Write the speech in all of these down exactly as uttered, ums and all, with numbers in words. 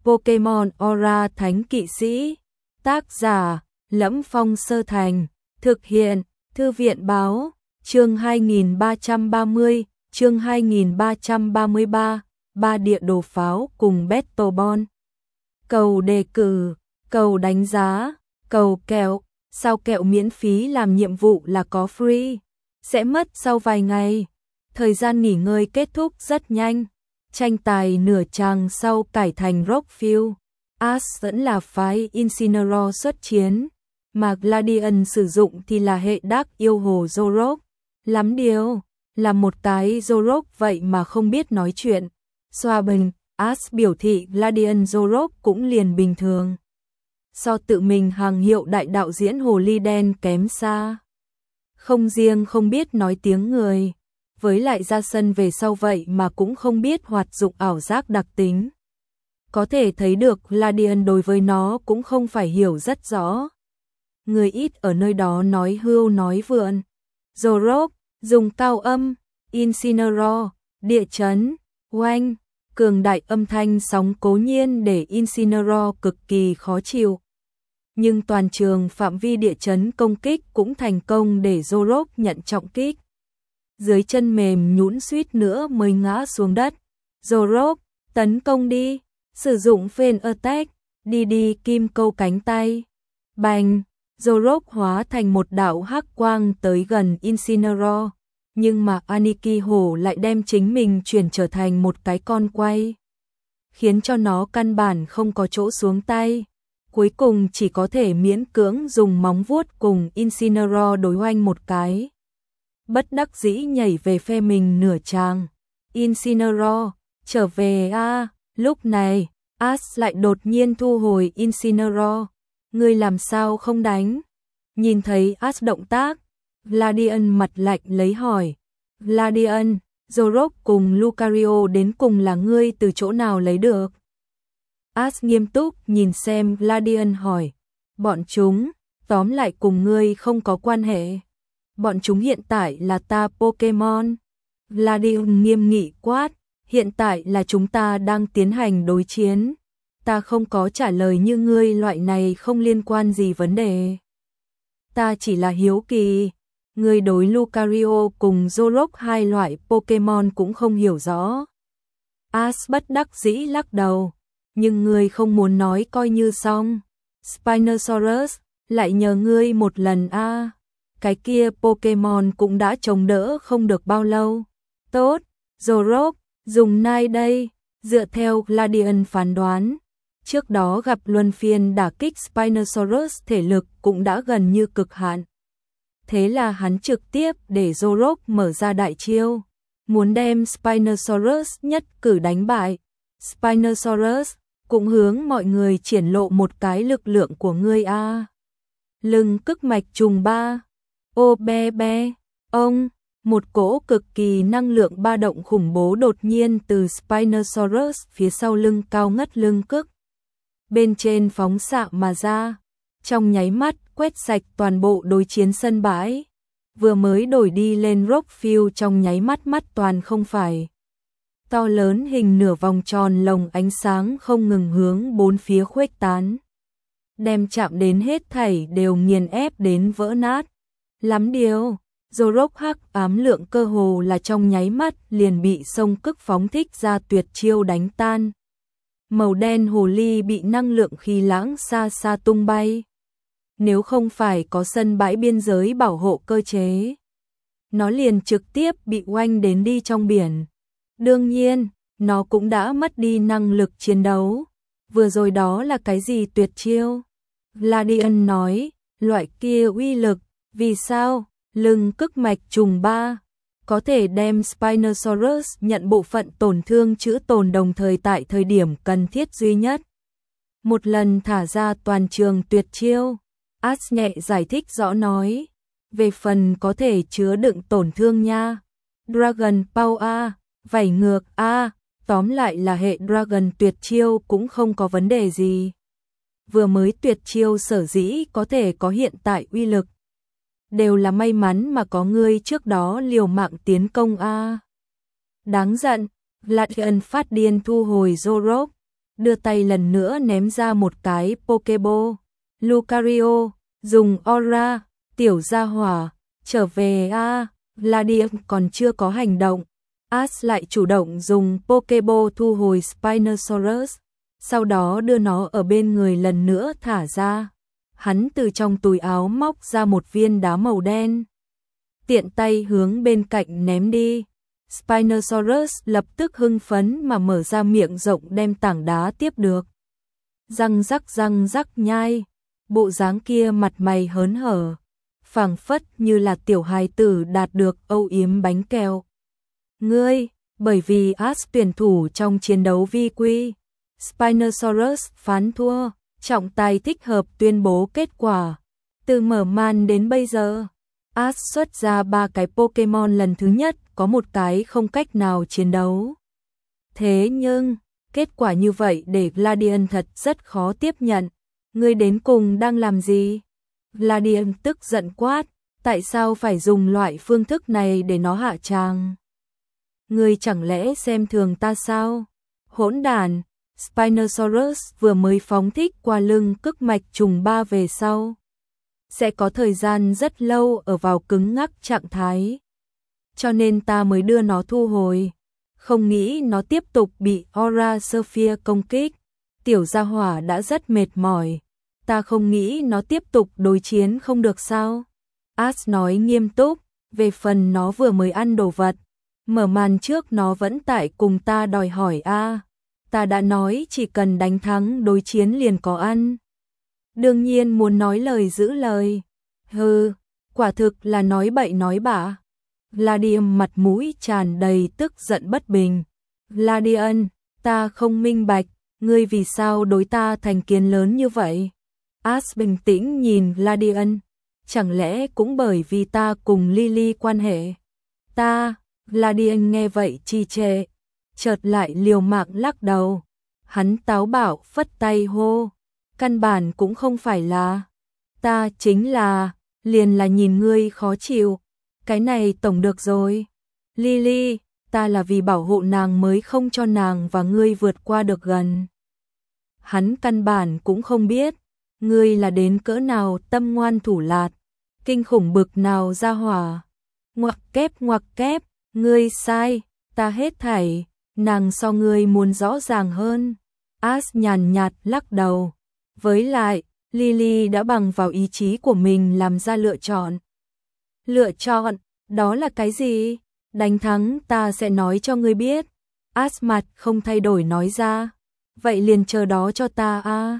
Pokemon Aura Thánh Kỵ Sĩ. Tác giả Lẫm Phong Sơ Thành. Thực hiện Thư viện Báo. Chương hai nghìn ba trăm ba mươi, chương hai nghìn ba trăm ba mươi ba, ba địa đồ pháo cùng Battle Ball. Cầu đề cử, cầu đánh giá, cầu kẹo, sao kẹo miễn phí làm nhiệm vụ là có free, sẽ mất sau vài ngày. Thời gian nghỉ ngơi kết thúc rất nhanh. Tranh tài nửa chàng sau cải thành Rockfield. Ash vẫn là phái Incineroar xuất chiến, mà Gladion sử dụng thì là hệ đắc yêu hồ Zorok. Lắm điều, là một cái Zorok vậy mà không biết nói chuyện. Xoa bình, Ash biểu thị Gladion Zorok cũng liền bình thường. So tự mình hàng hiệu đại đạo diễn hồ ly đen kém xa. Không riêng không biết nói tiếng người, với lại ra sân về sau vậy mà cũng không biết hoạt dụng ảo giác đặc tính. Có thể thấy được Gladion đối với nó cũng không phải hiểu rất rõ. Người ít ở nơi đó nói hưu nói vượn. Zorok, dùng cao âm, Incineroar, địa chấn, oanh, cường đại âm thanh sóng cố nhiên để Incineroar cực kỳ khó chịu. Nhưng toàn trường phạm vi địa chấn công kích cũng thành công để Zorok nhận trọng kích. Dưới chân mềm nhũn suýt nữa mới ngã xuống đất. Zorok, tấn công đi, sử dụng Fan Attack, đi đi kim câu cánh tay. Bành, Zorok hóa thành một đạo hắc quang tới gần Incineroar, nhưng mà Aniki hổ lại đem chính mình chuyển trở thành một cái con quay, khiến cho nó căn bản không có chỗ xuống tay. Cuối cùng chỉ có thể miễn cưỡng dùng móng vuốt cùng Incineroar đối oanh một cái. Bất đắc dĩ nhảy về phe mình nửa tràng. Incineroar, trở về a. À. Lúc này, Ash lại đột nhiên thu hồi Incineroar. Ngươi làm sao không đánh? Nhìn thấy Ash động tác, Gladion mặt lạnh lấy hỏi. Gladion, Zorok cùng Lucario đến cùng là ngươi từ chỗ nào lấy được? Ash nghiêm túc nhìn xem Gladion hỏi. Bọn chúng, tóm lại cùng ngươi không có quan hệ. Bọn chúng hiện tại là ta Pokemon. Gladion nghiêm nghị quát. Hiện tại là chúng ta đang tiến hành đối chiến. Ta không có trả lời như ngươi loại này không liên quan gì vấn đề. Ta chỉ là hiếu kỳ. Ngươi đối Lucario cùng Zorok hai loại Pokemon cũng không hiểu rõ. Ash bất đắc dĩ lắc đầu. Nhưng ngươi không muốn nói coi như xong. Spinosaurus, lại nhờ ngươi một lần a. À. Cái kia Pokemon cũng đã chống đỡ không được bao lâu. Tốt, Zorok, dùng nai đây. Dựa theo Gladion phán đoán, trước đó gặp luân phiên đả kích Spinosaurus thể lực cũng đã gần như cực hạn. Thế là hắn trực tiếp để Zorok mở ra đại chiêu, muốn đem Spinosaurus nhất cử đánh bại. Spinosaurus, cũng hướng mọi người triển lộ một cái lực lượng của ngươi a. À. Lưng cức mạch trùng ba. Ô be be, ông, một cỗ cực kỳ năng lượng ba động khủng bố đột nhiên từ Spinosaurus phía sau lưng cao ngất lưng cức. Bên trên phóng xạ mà ra, trong nháy mắt quét sạch toàn bộ đối chiến sân bãi. Vừa mới đổi đi lên Rockfield trong nháy mắt mắt toàn không phải. To lớn hình nửa vòng tròn lồng ánh sáng không ngừng hướng bốn phía khuếch tán. Đem chạm đến hết thảy đều nghiền ép đến vỡ nát. Lắm điều, Zorok hắc ám lượng cơ hồ là trong nháy mắt liền bị sông cức phóng thích ra tuyệt chiêu đánh tan. Màu đen hồ ly bị năng lượng khí lãng xa xa tung bay. Nếu không phải có sân bãi biên giới bảo hộ cơ chế, nó liền trực tiếp bị oanh đến đi trong biển. Đương nhiên, nó cũng đã mất đi năng lực chiến đấu. Vừa rồi đó là cái gì tuyệt chiêu? Gladion nói, loại kia uy lực, vì sao? Lưng cức mạch trùng ba, có thể đem Spinosaurus nhận bộ phận tổn thương chữa tồn đồng thời tại thời điểm cần thiết duy nhất. Một lần thả ra toàn trường tuyệt chiêu, Ash nhẹ giải thích rõ nói, về phần có thể chứa đựng tổn thương nha. Dragon Power A, vảy ngược A, tóm lại là hệ Dragon tuyệt chiêu cũng không có vấn đề gì. Vừa mới tuyệt chiêu sở dĩ có thể có hiện tại uy lực, đều là may mắn mà có ngươi trước đó liều mạng tiến công a. Đáng giận, Gladion phát điên thu hồi Zorok, đưa tay lần nữa ném ra một cái Pokeball. Lucario, dùng aura, tiểu gia hỏa, trở về a. Ladium còn chưa có hành động, Ash lại chủ động dùng Pokeball thu hồi Spinosaurus, sau đó đưa nó ở bên người lần nữa thả ra. Hắn từ trong túi áo móc ra một viên đá màu đen, tiện tay hướng bên cạnh ném đi. Spinosaurus lập tức hưng phấn mà mở ra miệng rộng đem tảng đá tiếp được. Răng rắc răng rắc nhai, bộ dáng kia mặt mày hớn hở, phảng phất như là tiểu hài tử đạt được âu yếm bánh kẹo. Ngươi, bởi vì Ash tuyển thủ trong chiến đấu vi quy, Spinosaurus phán thua, trọng tài thích hợp tuyên bố kết quả. Từ mở màn đến bây giờ, Ash xuất ra ba cái Pokemon lần thứ nhất, có một cái không cách nào chiến đấu. Thế nhưng, kết quả như vậy để Gladion thật rất khó tiếp nhận. Ngươi đến cùng đang làm gì? Gladion tức giận quát, tại sao phải dùng loại phương thức này để nó hạ tràng? Ngươi chẳng lẽ xem thường ta sao? Hỗn đản! Spinosaurus vừa mới phóng thích qua lưng cức mạch trùng ba về sau, sẽ có thời gian rất lâu ở vào cứng ngắc trạng thái. Cho nên ta mới đưa nó thu hồi. Không nghĩ nó tiếp tục bị Aura Sphere công kích. Tiểu gia hỏa đã rất mệt mỏi. Ta không nghĩ nó tiếp tục đối chiến không được sao? Ash nói nghiêm túc, về phần nó vừa mới ăn đồ vật. Mở màn trước nó vẫn tại cùng ta đòi hỏi a. Ta đã nói chỉ cần đánh thắng đối chiến liền có ăn. Đương nhiên muốn nói lời giữ lời. Hừ, quả thực là nói bậy nói bạ. Gladium mặt mũi tràn đầy tức giận bất bình. Gladion, ta không minh bạch, ngươi vì sao đối ta thành kiến lớn như vậy? Ash bình tĩnh nhìn Gladion, chẳng lẽ cũng bởi vì ta cùng Lily quan hệ? Ta, Gladion nghe vậy trì trệ, chợt lại liều mạng lắc đầu. Hắn táo bạo phất tay hô, căn bản cũng không phải là, ta chính là, liền là nhìn ngươi khó chịu, cái này tổng được rồi. Lily, ta là vì bảo hộ nàng mới không cho nàng và ngươi vượt qua được gần. Hắn căn bản cũng không biết, ngươi là đến cỡ nào tâm ngoan thủ lạt, kinh khủng bực nào ra hỏa. Ngoặc kép ngoặc kép, ngươi sai, ta hết thảy, nàng so ngươi muốn rõ ràng hơn. Ash nhàn nhạt lắc đầu. Với lại, Lily đã bằng vào ý chí của mình làm ra lựa chọn. Lựa chọn, đó là cái gì? Đánh thắng ta sẽ nói cho ngươi biết. Ash mặt không thay đổi nói ra. Vậy liền chờ đó cho ta a.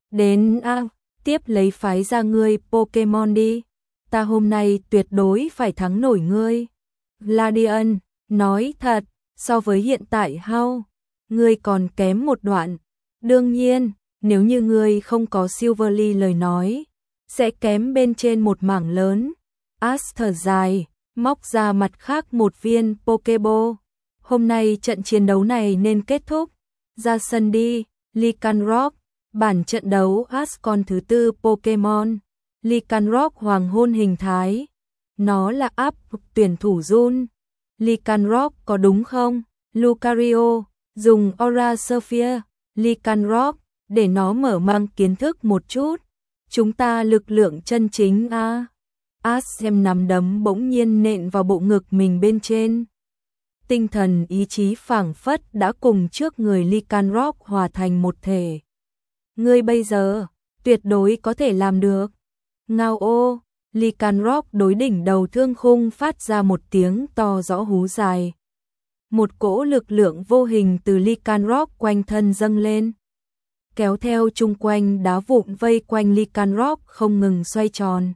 Đến a, tiếp lấy phái ra ngươi Pokemon đi. Ta hôm nay tuyệt đối phải thắng nổi ngươi. Gladion, nói thật, so với hiện tại hao, ngươi còn kém một đoạn. Đương nhiên, nếu như ngươi không có Silverly lời nói, sẽ kém bên trên một mảng lớn. Ash thở dài, móc ra mặt khác một viên Pokeball. Hôm nay trận chiến đấu này nên kết thúc. Ra sân đi, Lycanroc. Bản trận đấu Ash con thứ tư Pokemon. Lycanroc hoàng hôn hình thái. Nó là áp tuyển thủ Jun. Lycanroc có đúng không? Lucario, dùng Aura Sphere, Lycanroc, để nó mở mang kiến thức một chút. Chúng ta lực lượng chân chính a. À. Ash xem nắm đấm bỗng nhiên nện vào bộ ngực mình bên trên. Tinh thần ý chí phảng phất đã cùng trước người Lycanroc hòa thành một thể. Ngươi bây giờ, tuyệt đối có thể làm được. Ngao ô, Lycanroc đối đỉnh đầu thương khung phát ra một tiếng to rõ hú dài. Một cỗ lực lượng vô hình từ Lycanroc quanh thân dâng lên, kéo theo chung quanh đá vụn vây quanh Lycanroc không ngừng xoay tròn,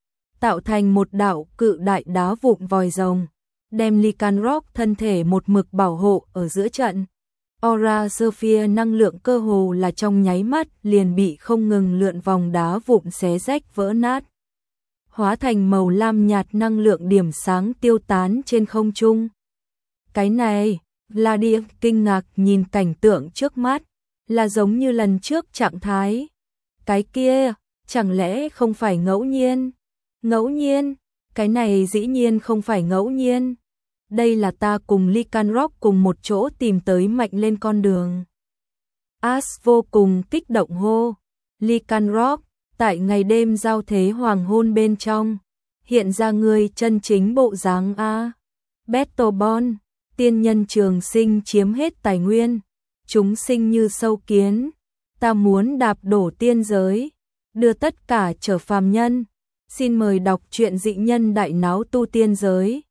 tạo thành một đạo cự đại đá vụn vòi rồng, đem Lycanroc thân thể một mực bảo hộ ở giữa trận. Aura Sphere năng lượng cơ hồ là trong nháy mắt liền bị không ngừng lượn vòng đá vụn xé rách vỡ nát, hóa thành màu lam nhạt năng lượng điểm sáng tiêu tán trên không trung. Cái này, Gladius kinh ngạc nhìn cảnh tượng trước mắt, là giống như lần trước trạng thái. Cái kia, chẳng lẽ không phải ngẫu nhiên? Ngẫu nhiên? Cái này dĩ nhiên không phải ngẫu nhiên. Đây là ta cùng Lycanroc cùng một chỗ tìm tới mạnh lên con đường. As vô cùng kích động hô. Lycanroc, tại ngày đêm giao thế hoàng hôn bên trong, hiện ra người chân chính bộ dáng a. Beethoven, tiên nhân trường sinh chiếm hết tài nguyên, chúng sinh như sâu kiến, ta muốn đạp đổ tiên giới, đưa tất cả trở phàm nhân. Xin mời đọc truyện Dị Nhân Đại Náo Tu Tiên Giới.